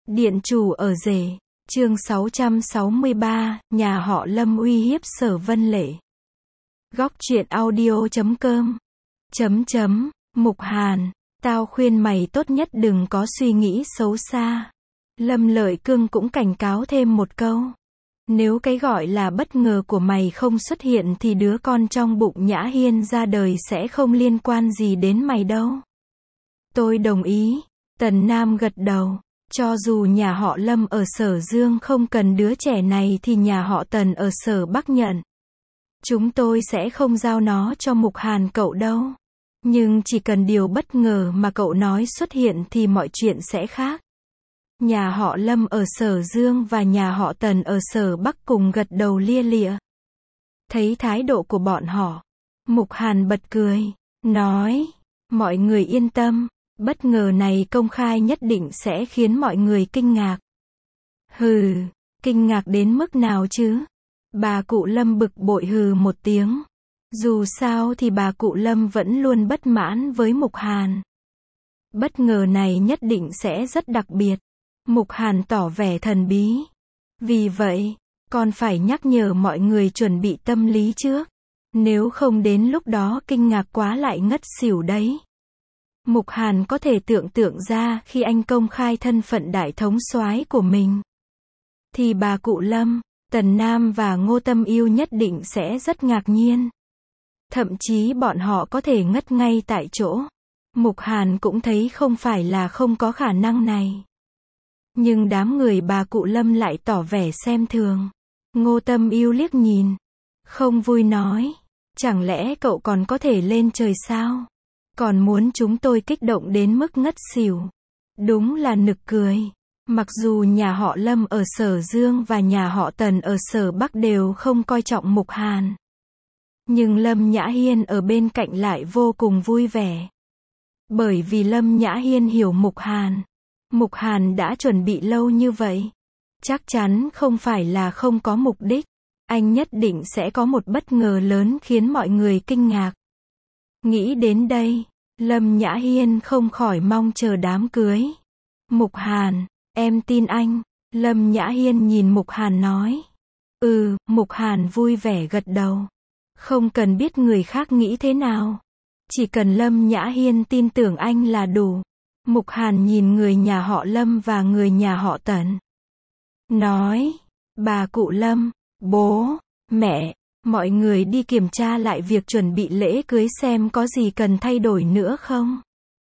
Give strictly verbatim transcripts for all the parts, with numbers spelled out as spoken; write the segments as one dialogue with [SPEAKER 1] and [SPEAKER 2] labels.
[SPEAKER 1] Điện chủ ở rể, chương sáu trăm sáu mươi ba, nhà họ Lâm uy hiếp Sở Vân Lệ. Góc truyện audio chấm com. Chấm chấm, Mục Hàn, tao khuyên mày tốt nhất đừng có suy nghĩ xấu xa. Lâm Lợi Cương cũng cảnh cáo thêm một câu. Nếu cái gọi là bất ngờ của mày không xuất hiện thì đứa con trong bụng Nhã Hiên ra đời sẽ không liên quan gì đến mày đâu. Tôi đồng ý. Tần Nam gật đầu. Cho dù nhà họ Lâm ở Sở Dương không cần đứa trẻ này thì nhà họ Tần ở Sở Bắc nhận. Chúng tôi sẽ không giao nó cho Mục Hàn cậu đâu. Nhưng chỉ cần điều bất ngờ mà cậu nói xuất hiện thì mọi chuyện sẽ khác. Nhà họ Lâm ở Sở Dương và nhà họ Tần ở Sở Bắc cùng gật đầu lia lịa. Thấy thái độ của bọn họ, Mục Hàn bật cười, nói, mọi người yên tâm, bất ngờ này công khai nhất định sẽ khiến mọi người kinh ngạc. Hừ, kinh ngạc đến mức nào chứ? Bà cụ Lâm bực bội hừ một tiếng. Dù sao thì bà cụ Lâm vẫn luôn bất mãn với Mục Hàn. Bất ngờ này nhất định sẽ rất đặc biệt. Mục Hàn tỏ vẻ thần bí. Vì vậy, còn phải nhắc nhở mọi người chuẩn bị tâm lý trước. Nếu không đến lúc đó kinh ngạc quá lại ngất xỉu đấy. Mục Hàn có thể tưởng tượng ra khi anh công khai thân phận đại thống soái của mình. Thì bà cụ Lâm, Tần Nam và Ngô Tâm Yêu nhất định sẽ rất ngạc nhiên. Thậm chí bọn họ có thể ngất ngay tại chỗ. Mục Hàn cũng thấy không phải là không có khả năng này. Nhưng đám người bà cụ Lâm lại tỏ vẻ xem thường. Ngô Tâm Yêu liếc nhìn. Không vui nói. Chẳng lẽ cậu còn có thể lên trời sao? Còn muốn chúng tôi kích động đến mức ngất xỉu. Đúng là nực cười. Mặc dù nhà họ Lâm ở Sở Dương và nhà họ Tần ở Sở Bắc đều không coi trọng Mục Hàn. Nhưng Lâm Nhã Hiên ở bên cạnh lại vô cùng vui vẻ. Bởi vì Lâm Nhã Hiên hiểu Mục Hàn. Mục Hàn đã chuẩn bị lâu như vậy. Chắc chắn không phải là không có mục đích. Anh nhất định sẽ có một bất ngờ lớn khiến mọi người kinh ngạc. Nghĩ đến đây, Lâm Nhã Hiên không khỏi mong chờ đám cưới. Mục Hàn, em tin anh. Lâm Nhã Hiên nhìn Mục Hàn nói. Ừ, Mục Hàn vui vẻ gật đầu. Không cần biết người khác nghĩ thế nào. Chỉ cần Lâm Nhã Hiên tin tưởng anh là đủ. Mục Hàn nhìn người nhà họ Lâm và người nhà họ Tần. Nói, bà cụ Lâm, bố, mẹ, mọi người đi kiểm tra lại việc chuẩn bị lễ cưới xem có gì cần thay đổi nữa không.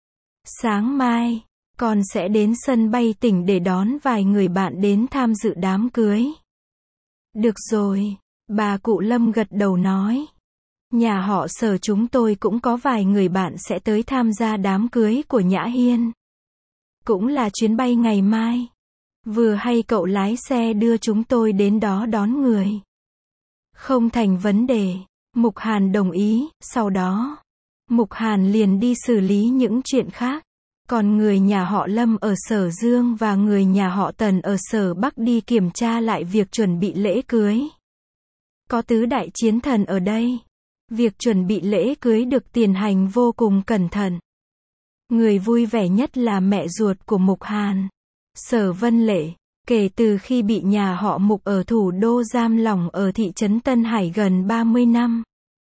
[SPEAKER 1] Sáng mai, con sẽ đến sân bay tỉnh để đón vài người bạn đến tham dự đám cưới. Được rồi, bà cụ Lâm gật đầu nói. Nhà họ Sở chúng tôi cũng có vài người bạn sẽ tới tham gia đám cưới của Nhã Hiên. Cũng là chuyến bay ngày mai. Vừa hay cậu lái xe đưa chúng tôi đến đó đón người. Không thành vấn đề. Mục Hàn đồng ý, sau đó, Mục Hàn liền đi xử lý những chuyện khác. Còn người nhà họ Lâm ở Sở Dương và người nhà họ Tần ở Sở Bắc đi kiểm tra lại việc chuẩn bị lễ cưới. Có tứ đại chiến thần ở đây. Việc chuẩn bị lễ cưới được tiến hành vô cùng cẩn thận. Người vui vẻ nhất là mẹ ruột của Mục Hàn, Sở Vân Lệ. Kể từ khi bị nhà họ Mục ở thủ đô giam lỏng ở thị trấn Tân Hải gần ba mươi năm,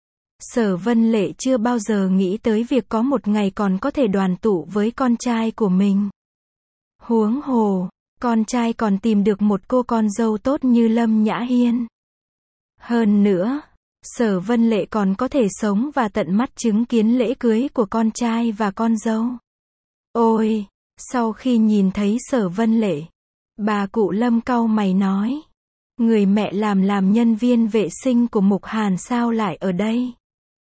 [SPEAKER 1] Sở Vân Lệ chưa bao giờ nghĩ tới việc có một ngày còn có thể đoàn tụ với con trai của mình. Huống hồ, con trai còn tìm được một cô con dâu tốt như Lâm Nhã Hiên. Hơn nữa, Sở Vân Lệ còn có thể sống và tận mắt chứng kiến lễ cưới của con trai và con dâu. Ôi, sau khi nhìn thấy Sở Vân Lệ, bà cụ Lâm cau mày nói. Người mẹ làm làm nhân viên vệ sinh của Mục Hàn sao lại ở đây?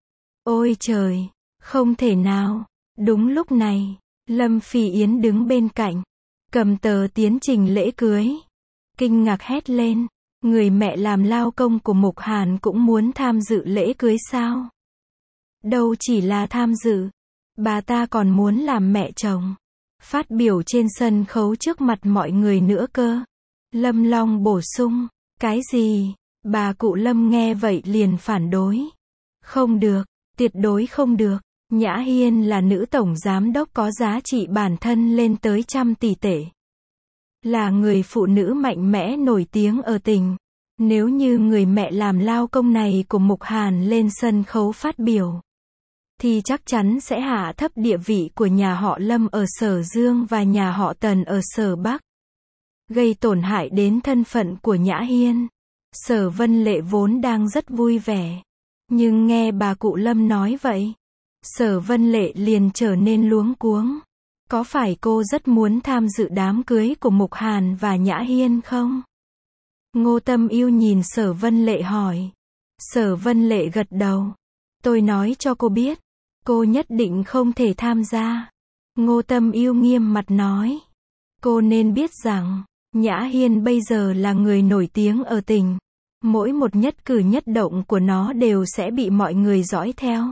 [SPEAKER 1] Ôi trời, không thể nào. Đúng lúc này, Lâm Phi Yến đứng bên cạnh, cầm tờ tiến trình lễ cưới. Kinh ngạc hét lên. Người mẹ làm lao công của Mục Hàn cũng muốn tham dự lễ cưới sao? Đâu chỉ là tham dự. Bà ta còn muốn làm mẹ chồng. Phát biểu trên sân khấu trước mặt mọi người nữa cơ. Lâm Long bổ sung. Cái gì? Bà cụ Lâm nghe vậy liền phản đối. Không được, tuyệt đối không được. Nhã Hiên là nữ tổng giám đốc có giá trị bản thân lên tới trăm tỷ tệ. là người phụ nữ mạnh mẽ nổi tiếng ở tỉnh. Nếu như người mẹ làm lao công này của Mục Hàn lên sân khấu phát biểu, thì chắc chắn sẽ hạ thấp địa vị của nhà họ Lâm ở Sở Dương và nhà họ Tần ở Sở Bắc, gây tổn hại đến thân phận của Nhã Hiên. Sở Vân Lệ vốn đang rất vui vẻ, nhưng nghe bà cụ Lâm nói vậy, Sở Vân Lệ liền trở nên luống cuống. Có phải cô rất muốn tham dự đám cưới của Mục Hàn và Nhã Hiên không? Ngô Tâm Ưu nhìn Sở Vân Lệ hỏi. Sở Vân Lệ gật đầu. Tôi nói cho cô biết, cô nhất định không thể tham gia. Ngô Tâm Ưu nghiêm mặt nói. Cô nên biết rằng, Nhã Hiên bây giờ là người nổi tiếng ở tỉnh. Mỗi một nhất cử nhất động của nó đều sẽ bị mọi người dõi theo.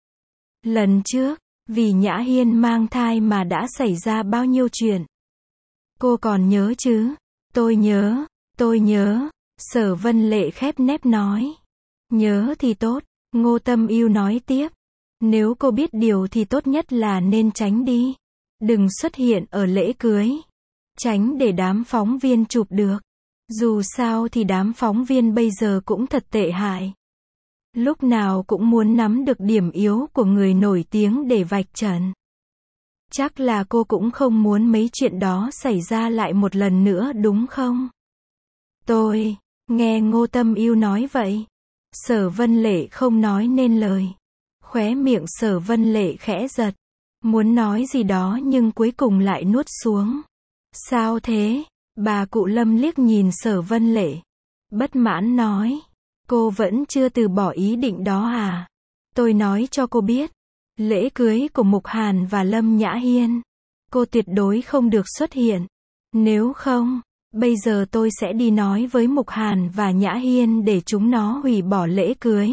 [SPEAKER 1] Lần trước, vì Nhã Hiên mang thai mà đã xảy ra bao nhiêu chuyện. Cô còn nhớ chứ? Tôi nhớ, tôi nhớ. Sở Vân Lệ khép nép nói. Nhớ thì tốt, Ngô Tâm Ưu nói tiếp. Nếu cô biết điều thì tốt nhất là nên tránh đi. Đừng xuất hiện ở lễ cưới. Tránh để đám phóng viên chụp được. Dù sao thì đám phóng viên bây giờ cũng thật tệ hại. Lúc nào cũng muốn nắm được điểm yếu của người nổi tiếng để vạch trần. Chắc là cô cũng không muốn mấy chuyện đó xảy ra lại một lần nữa đúng không? Tôi, nghe Ngô Tâm Ưu nói vậy. Sở Vân Lệ không nói nên lời. Khóe miệng Sở Vân Lệ khẽ giật. Muốn nói gì đó nhưng cuối cùng lại nuốt xuống. Sao thế? Bà cụ Lâm liếc nhìn Sở Vân Lệ. Bất mãn nói. Cô vẫn chưa từ bỏ ý định đó à? Tôi nói cho cô biết. Lễ cưới của Mục Hàn và Lâm Nhã Hiên. Cô tuyệt đối không được xuất hiện. Nếu không, bây giờ tôi sẽ đi nói với Mục Hàn và Nhã Hiên để chúng nó hủy bỏ lễ cưới.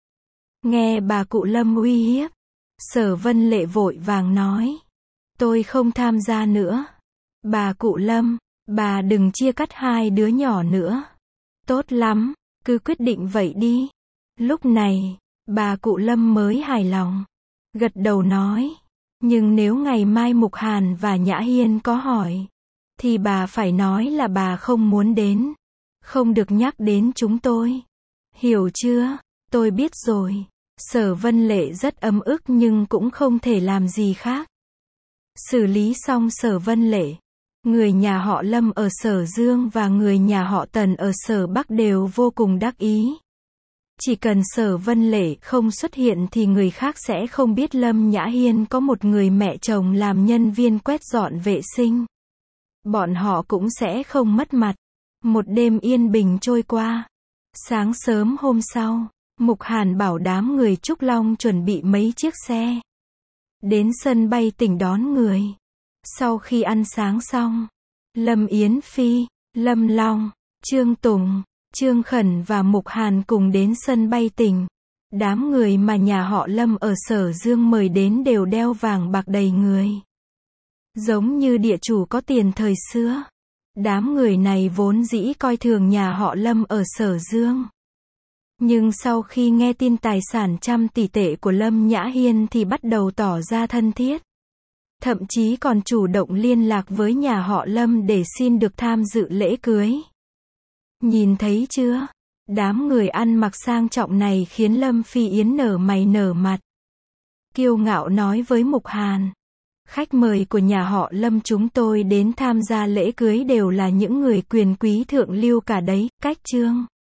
[SPEAKER 1] Nghe bà cụ Lâm uy hiếp. Sở Vân Lệ vội vàng nói. Tôi không tham gia nữa. Bà cụ Lâm, bà đừng chia cắt hai đứa nhỏ nữa. Tốt lắm, cứ quyết định vậy đi. Lúc này, bà cụ Lâm mới hài lòng. Gật đầu nói. Nhưng nếu ngày mai Mục Hàn và Nhã Hiên có hỏi, thì bà phải nói là bà không muốn đến. Không được nhắc đến chúng tôi. Hiểu chưa? Tôi biết rồi. Sở Vân Lệ rất ấm ức nhưng cũng không thể làm gì khác. Xử lý xong Sở Vân Lệ, người nhà họ Lâm ở Sở Dương và người nhà họ Tần ở Sở Bắc đều vô cùng đắc ý. Chỉ cần Sở Vân Lệ không xuất hiện thì người khác sẽ không biết Lâm Nhã Hiên có một người mẹ chồng làm nhân viên quét dọn vệ sinh. Bọn họ cũng sẽ không mất mặt. Một đêm yên bình trôi qua. Sáng sớm hôm sau, Mục Hàn bảo đám người Trúc Long chuẩn bị mấy chiếc xe. Đến sân bay tỉnh đón người. Sau khi ăn sáng xong, Lâm Yến Phi, Lâm Long, Trương Tùng, Trương Khẩn và Mục Hàn cùng đến sân bay tỉnh. Đám người mà nhà họ Lâm ở Sở Dương mời đến đều đeo vàng bạc đầy người. Giống như địa chủ có tiền thời xưa. Đám người này vốn dĩ coi thường nhà họ Lâm ở Sở Dương. Nhưng sau khi nghe tin tài sản trăm tỷ tệ của Lâm Nhã Hiên thì bắt đầu tỏ ra thân thiết. Thậm chí còn chủ động liên lạc với nhà họ Lâm để xin được tham dự lễ cưới. Nhìn thấy chưa? Đám người ăn mặc sang trọng này khiến Lâm Phi Yến nở mày nở mặt. Kiêu ngạo nói với Mục Hàn. Khách mời của nhà họ Lâm chúng tôi đến tham gia lễ cưới đều là những người quyền quý thượng lưu cả đấy, cách Trương.